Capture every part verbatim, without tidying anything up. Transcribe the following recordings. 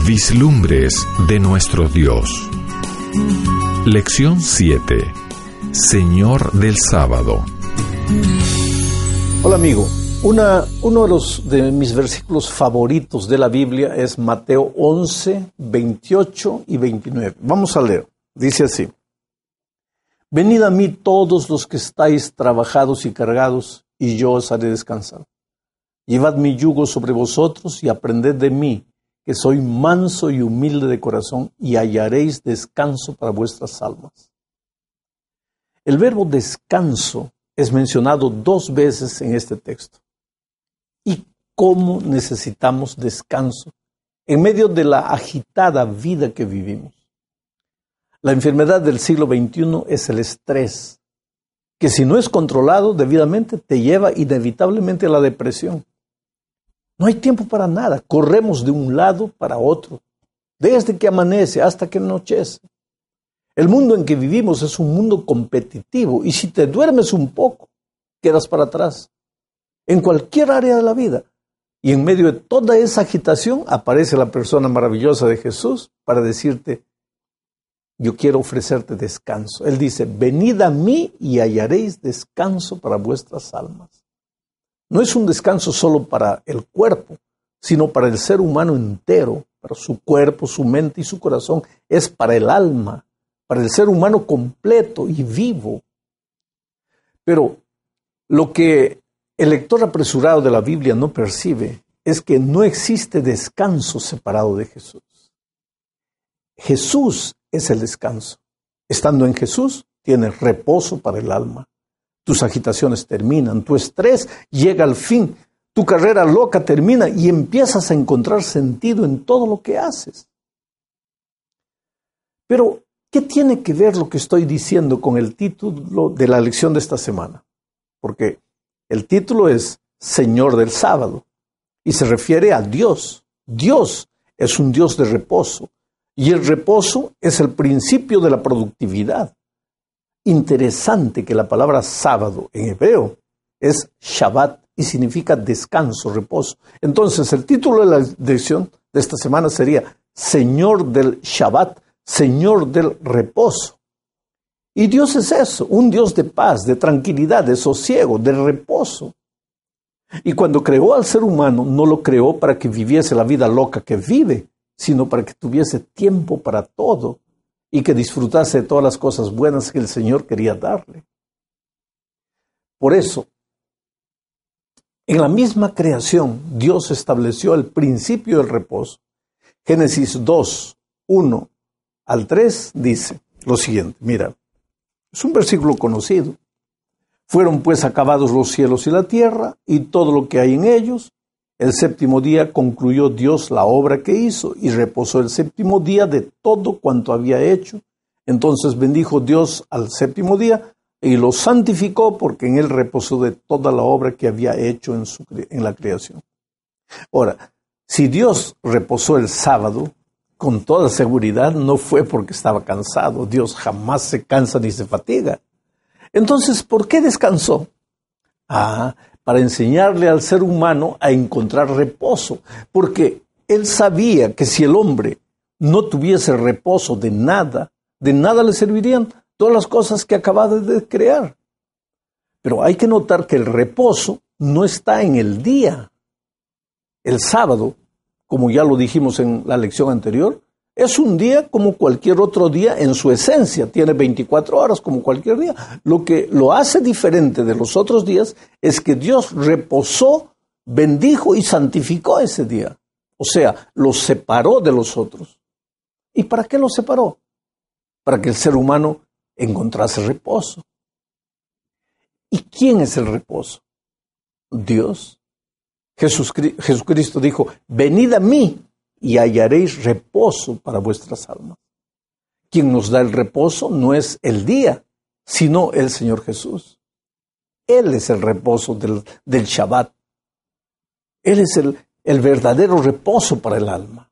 Vislumbres de nuestro Dios. Lección siete. Señor del sábado. Hola amigo, Una, uno de, los, de mis versículos favoritos de la Biblia es Mateo once, veintiocho y veintinueve. Vamos a leer. Dice así: Venid a mí todos los que estáis trabajados y cargados, y yo os haré descansar. Llevad mi yugo sobre vosotros y aprended de mí, que soy manso y humilde de corazón, y hallaréis descanso para vuestras almas. El verbo descanso es mencionado dos veces en este texto. ¿Y cómo necesitamos descanso en medio de la agitada vida que vivimos? La enfermedad del siglo veintiuno es el estrés, que si no es controlado debidamente te lleva inevitablemente a la depresión. No hay tiempo para nada, corremos de un lado para otro, desde que amanece hasta que anochece. El mundo en que vivimos es un mundo competitivo y si te duermes un poco, quedas para atrás. En cualquier área de la vida. Y en medio de toda esa agitación aparece la persona maravillosa de Jesús para decirte: yo quiero ofrecerte descanso. Él dice: venid a mí y hallaréis descanso para vuestras almas. No es un descanso solo para el cuerpo, sino para el ser humano entero, para su cuerpo, su mente y su corazón. Es para el alma, para el ser humano completo y vivo. Pero lo que el lector apresurado de la Biblia no percibe es que no existe descanso separado de Jesús. Jesús es el descanso. Estando en Jesús, tienes reposo para el alma. Tus agitaciones terminan, tu estrés llega al fin, tu carrera loca termina y empiezas a encontrar sentido en todo lo que haces. Pero, ¿qué tiene que ver lo que estoy diciendo con el título de la lección de esta semana? Porque el título es Señor del sábado y se refiere a Dios. Dios es un Dios de reposo y el reposo es el principio de la productividad. Interesante que la palabra sábado en hebreo es Shabbat y significa descanso, reposo. Entonces el título de la lección de esta semana sería Señor del Shabbat, Señor del reposo. Y Dios es eso, un Dios de paz, de tranquilidad, de sosiego, de reposo. Y cuando creó al ser humano, no lo creó para que viviese la vida loca que vive, sino para que tuviese tiempo para todo y que disfrutase de todas las cosas buenas que el Señor quería darle. Por eso, en la misma creación, Dios estableció el principio del reposo. Génesis dos, uno al tres dice lo siguiente, mira, es un versículo conocido. Fueron pues acabados los cielos y la tierra y todo lo que hay en ellos. El séptimo día concluyó Dios la obra que hizo y reposó el séptimo día de todo cuanto había hecho. Entonces bendijo Dios al séptimo día y lo santificó porque en él reposó de toda la obra que había hecho en, su, en la creación. Ahora, si Dios reposó el sábado, con toda seguridad no fue porque estaba cansado. Dios jamás se cansa ni se fatiga. Entonces, ¿por qué descansó? Ah, para enseñarle al ser humano a encontrar reposo, porque él sabía que si el hombre no tuviese reposo de nada, de nada le servirían todas las cosas que acaba de crear. Pero hay que notar que el reposo no está en el día. El sábado, como ya lo dijimos en la lección anterior, es un día como cualquier otro día en su esencia. Tiene veinticuatro horas como cualquier día. Lo que lo hace diferente de los otros días es que Dios reposó, bendijo y santificó ese día. O sea, lo separó de los otros. ¿Y para qué lo separó? Para que el ser humano encontrase reposo. ¿Y quién es el reposo? Dios. Jesús, Jesucristo dijo, venid a mí y hallaréis reposo para vuestras almas. Quien nos da el reposo no es el día, sino el Señor Jesús. Él es el reposo del, del Shabbat. Él es el, el verdadero reposo para el alma.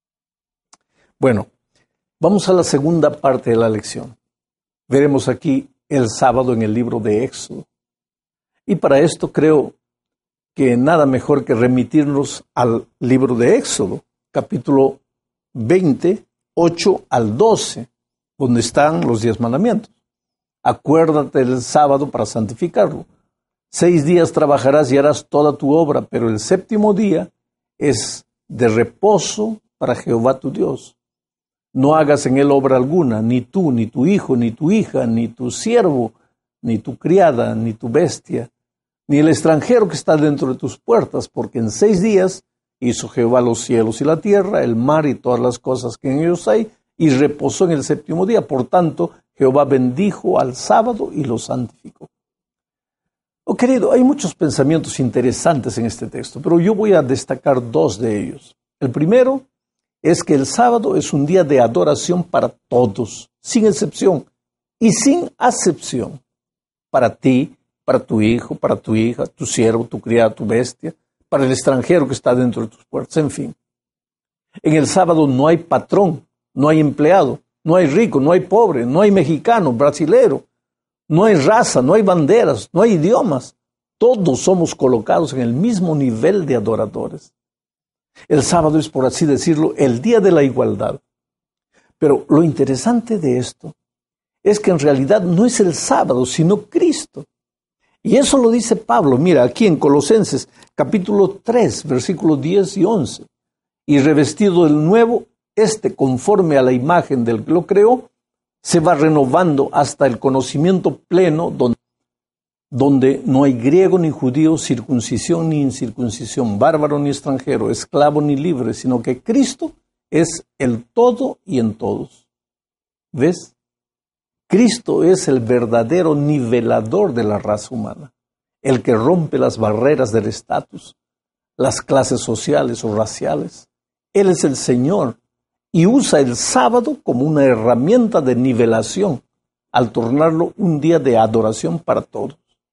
Bueno, vamos a la segunda parte de la lección. Veremos aquí el sábado en el libro de Éxodo. Y para esto creo que nada mejor que remitirnos al libro de Éxodo, capítulo veinte, ocho al doce, donde están los diez mandamientos. Acuérdate del sábado para santificarlo. Seis días trabajarás y harás toda tu obra, pero el séptimo día es de reposo para Jehová tu Dios. No hagas en él obra alguna, ni tú, ni tu hijo, ni tu hija, ni tu siervo, ni tu criada, ni tu bestia, ni el extranjero que está dentro de tus puertas, porque en seis días hizo Jehová los cielos y la tierra, el mar y todas las cosas que en ellos hay, y reposó en el séptimo día. Por tanto, Jehová bendijo al sábado y lo santificó. Oh, querido, hay muchos pensamientos interesantes en este texto, pero yo voy a destacar dos de ellos. El primero es que el sábado es un día de adoración para todos, sin excepción y sin acepción. Para ti, para tu hijo, para tu hija, tu siervo, tu criada, tu bestia, para el extranjero que está dentro de tus puertas, en fin. En el sábado no hay patrón, no hay empleado, no hay rico, no hay pobre, no hay mexicano, brasilero, no hay raza, no hay banderas, no hay idiomas. Todos somos colocados en el mismo nivel de adoradores. El sábado es, por así decirlo, el día de la igualdad. Pero lo interesante de esto es que en realidad no es el sábado, sino Cristo. Y eso lo dice Pablo, mira, aquí en Colosenses, capítulo tres, versículos diez y once. Y revestido del nuevo, este, conforme a la imagen del que lo creó, se va renovando hasta el conocimiento pleno, donde, donde no hay griego ni judío, circuncisión ni incircuncisión, bárbaro ni extranjero, esclavo ni libre, sino que Cristo es el todo y en todos. ¿Ves? Cristo es el verdadero nivelador de la raza humana, el que rompe las barreras del estatus, las clases sociales o raciales. Él es el Señor y usa el sábado como una herramienta de nivelación, al tornarlo un día de adoración para todos.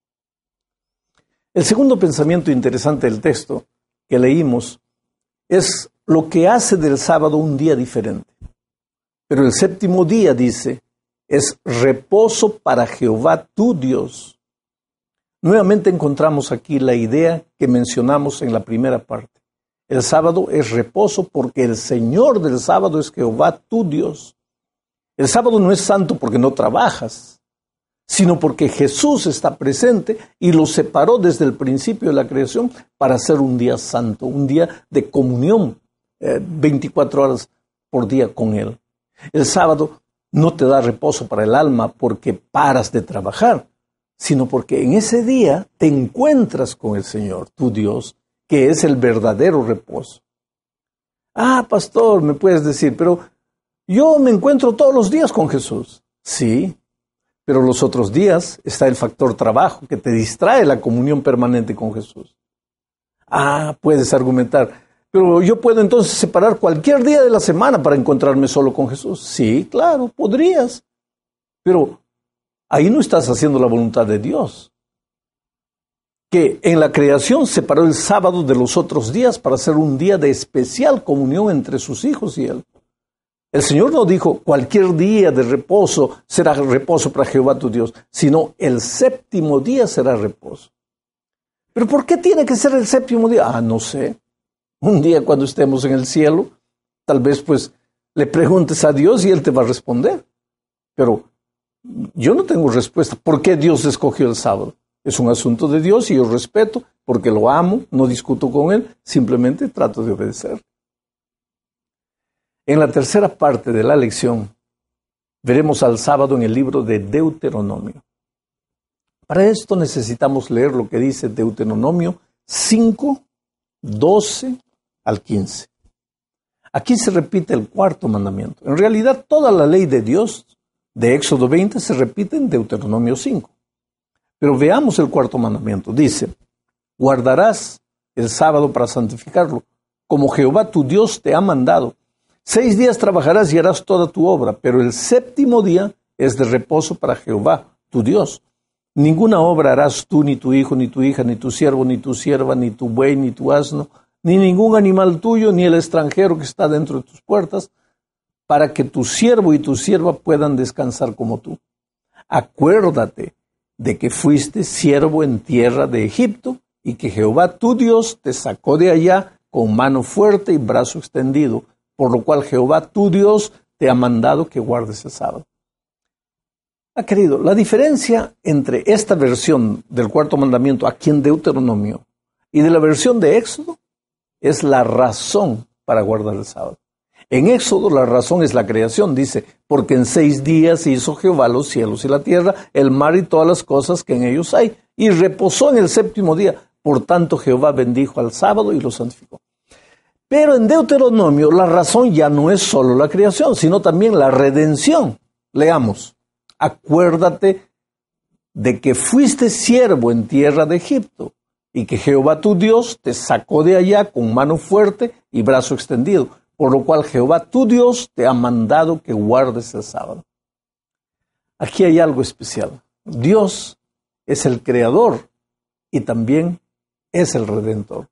El segundo pensamiento interesante del texto que leímos es lo que hace del sábado un día diferente. Pero el séptimo día, dice, es reposo para Jehová tu Dios. Nuevamente encontramos aquí la idea que mencionamos en la primera parte. El sábado es reposo porque el Señor del sábado es Jehová tu Dios. El sábado no es santo porque no trabajas, sino porque Jesús está presente y lo separó desde el principio de la creación para hacer un día santo, un día de comunión, eh, veinticuatro horas por día con Él. El sábado no te da reposo para el alma porque paras de trabajar, sino porque en ese día te encuentras con el Señor, tu Dios, que es el verdadero reposo. Ah, pastor, me puedes decir, pero yo me encuentro todos los días con Jesús. Sí, pero los otros días está el factor trabajo que te distrae la comunión permanente con Jesús. Ah, puedes argumentar, pero yo puedo entonces separar cualquier día de la semana para encontrarme solo con Jesús. Sí, claro, podrías, pero ahí no estás haciendo la voluntad de Dios, que en la creación separó el sábado de los otros días para hacer un día de especial comunión entre sus hijos y Él. El Señor no dijo cualquier día de reposo será reposo para Jehová tu Dios, sino el séptimo día será reposo. ¿Pero por qué tiene que ser el séptimo día? Ah, no sé. Un día cuando estemos en el cielo, tal vez pues le preguntes a Dios y Él te va a responder. Pero yo no tengo respuesta. ¿Por qué Dios escogió el sábado? Es un asunto de Dios y yo respeto porque lo amo, no discuto con Él, simplemente trato de obedecer. En la tercera parte de la lección, veremos al sábado en el libro de Deuteronomio. Para esto necesitamos leer lo que dice Deuteronomio cinco, doce al quince. Aquí se repite el cuarto mandamiento. En realidad, toda la ley de Dios de Éxodo veinte se repite en Deuteronomio cinco. Pero veamos el cuarto mandamiento. Dice, guardarás el sábado para santificarlo, como Jehová tu Dios te ha mandado. Seis días trabajarás y harás toda tu obra, pero el séptimo día es de reposo para Jehová tu Dios. Ninguna obra harás tú, ni tu hijo, ni tu hija, ni tu siervo, ni tu sierva, ni tu buey, ni tu asno, ni ningún animal tuyo, ni el extranjero que está dentro de tus puertas, para que tu siervo y tu sierva puedan descansar como tú. Acuérdate de que fuiste siervo en tierra de Egipto y que Jehová tu Dios te sacó de allá con mano fuerte y brazo extendido, por lo cual Jehová tu Dios te ha mandado que guardes el sábado. Ah, querido, la diferencia entre esta versión del cuarto mandamiento aquí en Deuteronomio y de la versión de Éxodo es la razón para guardar el sábado. En Éxodo la razón es la creación, dice, porque en seis días hizo Jehová los cielos y la tierra, el mar y todas las cosas que en ellos hay, y reposó en el séptimo día. Por tanto Jehová bendijo al sábado y lo santificó. Pero en Deuteronomio la razón ya no es solo la creación, sino también la redención. Leamos. Acuérdate de que fuiste siervo en tierra de Egipto y que Jehová tu Dios te sacó de allá con mano fuerte y brazo extendido, por lo cual Jehová tu Dios te ha mandado que guardes el sábado. Aquí hay algo especial. Dios es el creador y también es el redentor.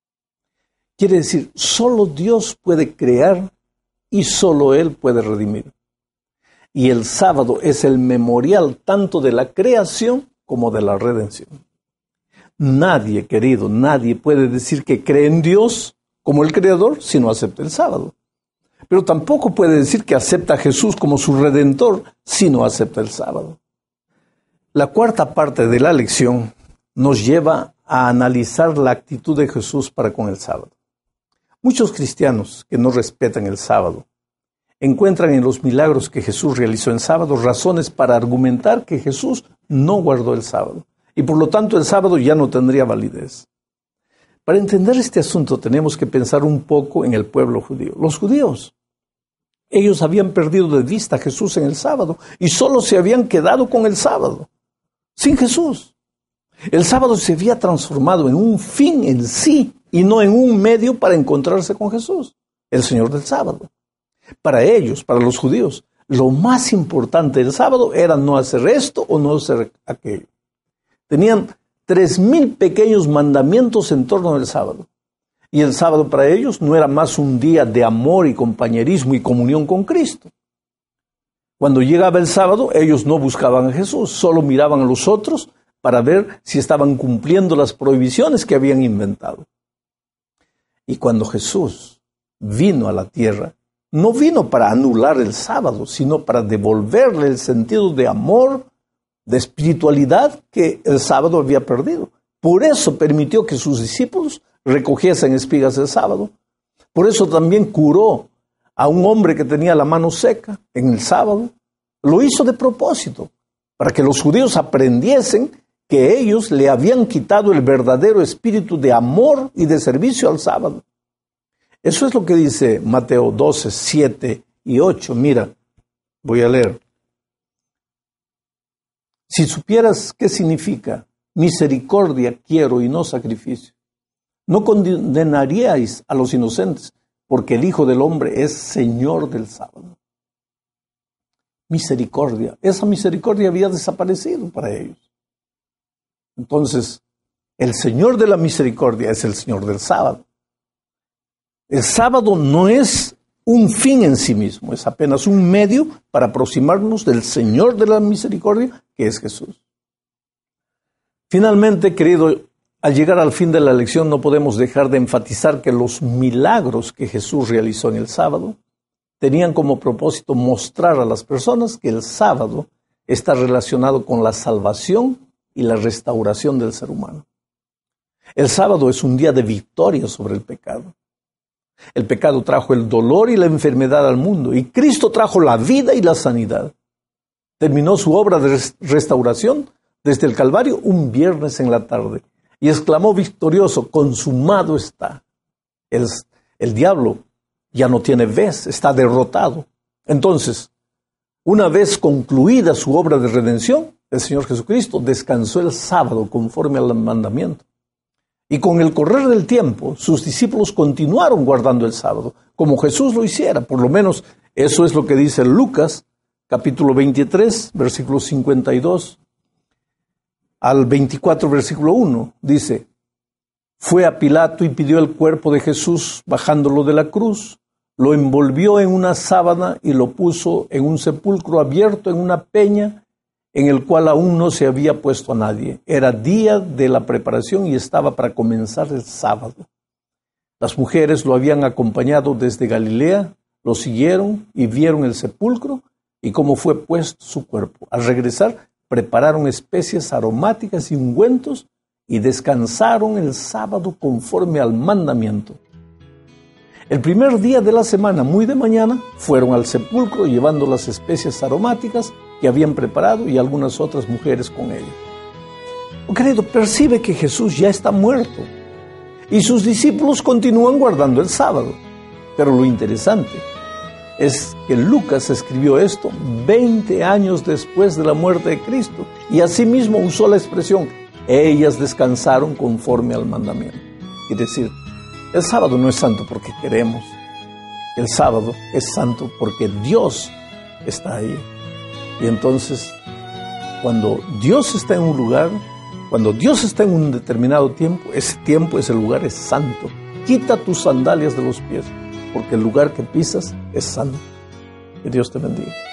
Quiere decir, solo Dios puede crear y solo Él puede redimir. Y el sábado es el memorial tanto de la creación como de la redención. Nadie, querido, nadie puede decir que cree en Dios como el creador si no acepta el sábado. Pero tampoco puede decir que acepta a Jesús como su redentor si no acepta el sábado. La cuarta parte de la lección nos lleva a analizar la actitud de Jesús para con el sábado. Muchos cristianos que no respetan el sábado encuentran en los milagros que Jesús realizó en sábado razones para argumentar que Jesús no guardó el sábado y por lo tanto el sábado ya no tendría validez. Para entender este asunto tenemos que pensar un poco en el pueblo judío. Los judíos, ellos habían perdido de vista a Jesús en el sábado y solo se habían quedado con el sábado, sin Jesús. El sábado se había transformado en un fin en sí y no en un medio para encontrarse con Jesús, el Señor del sábado. Para ellos, para los judíos, lo más importante del sábado era no hacer esto o no hacer aquello. Tenían tres mil pequeños mandamientos en torno al sábado. Y el sábado para ellos no era más un día de amor y compañerismo y comunión con Cristo. Cuando llegaba el sábado, ellos no buscaban a Jesús, solo miraban a los otros para ver si estaban cumpliendo las prohibiciones que habían inventado. Y cuando Jesús vino a la tierra, no vino para anular el sábado, sino para devolverle el sentido de amor, de espiritualidad que el sábado había perdido. Por eso permitió que sus discípulos recogiesen espigas el sábado. Por eso también curó a un hombre que tenía la mano seca en el sábado. Lo hizo de propósito, para que los judíos aprendiesen que ellos le habían quitado el verdadero espíritu de amor y de servicio al sábado. Eso es lo que dice Mateo doce, siete y ocho. Mira, voy a leer. Si supieras qué significa misericordia quiero y no sacrificio, no condenaríais a los inocentes, porque el Hijo del Hombre es Señor del sábado. Misericordia. Esa misericordia había desaparecido para ellos. Entonces, el Señor de la misericordia es el Señor del sábado. El sábado no es un fin en sí mismo, es apenas un medio para aproximarnos del Señor de la misericordia, que es Jesús. Finalmente, querido, al llegar al fin de la lección no podemos dejar de enfatizar que los milagros que Jesús realizó en el sábado tenían como propósito mostrar a las personas que el sábado está relacionado con la salvación y la restauración del ser humano. El sábado es un día de victoria sobre el pecado. El pecado trajo el dolor y la enfermedad al mundo, y Cristo trajo la vida y la sanidad. Terminó su obra de restauración desde el Calvario un viernes en la tarde, y exclamó victorioso, consumado está. El, el diablo ya no tiene vez, está derrotado. Entonces, una vez concluida su obra de redención, el Señor Jesucristo descansó el sábado conforme al mandamiento. Y con el correr del tiempo, sus discípulos continuaron guardando el sábado, como Jesús lo hiciera. Por lo menos eso es lo que dice Lucas, capítulo veintitrés, versículos cincuenta y dos al veinticuatro, versículo uno. Dice, fue a Pilato y pidió el cuerpo de Jesús bajándolo de la cruz. Lo envolvió en una sábana y lo puso en un sepulcro abierto en una peña, en el cual aún no se había puesto a nadie. Era día de la preparación y estaba para comenzar el sábado. Las mujeres lo habían acompañado desde Galilea, lo siguieron y vieron el sepulcro y cómo fue puesto su cuerpo. Al regresar, prepararon especias aromáticas y ungüentos y descansaron el sábado conforme al mandamiento. El primer día de la semana, muy de mañana, fueron al sepulcro llevando las especias aromáticas que habían preparado y algunas otras mujeres con ellos. Oh, querido, percibe que Jesús ya está muerto y sus discípulos continúan guardando el sábado. Pero lo interesante es que Lucas escribió esto veinte años después de la muerte de Cristo y asimismo usó la expresión, ellas descansaron conforme al mandamiento. Quiere decir, el sábado no es santo porque queremos, el sábado es santo porque Dios está ahí. Y entonces, cuando Dios está en un lugar, cuando Dios está en un determinado tiempo, ese tiempo, ese lugar es santo. Quita tus sandalias de los pies, porque el lugar que pisas es santo. Que Dios te bendiga.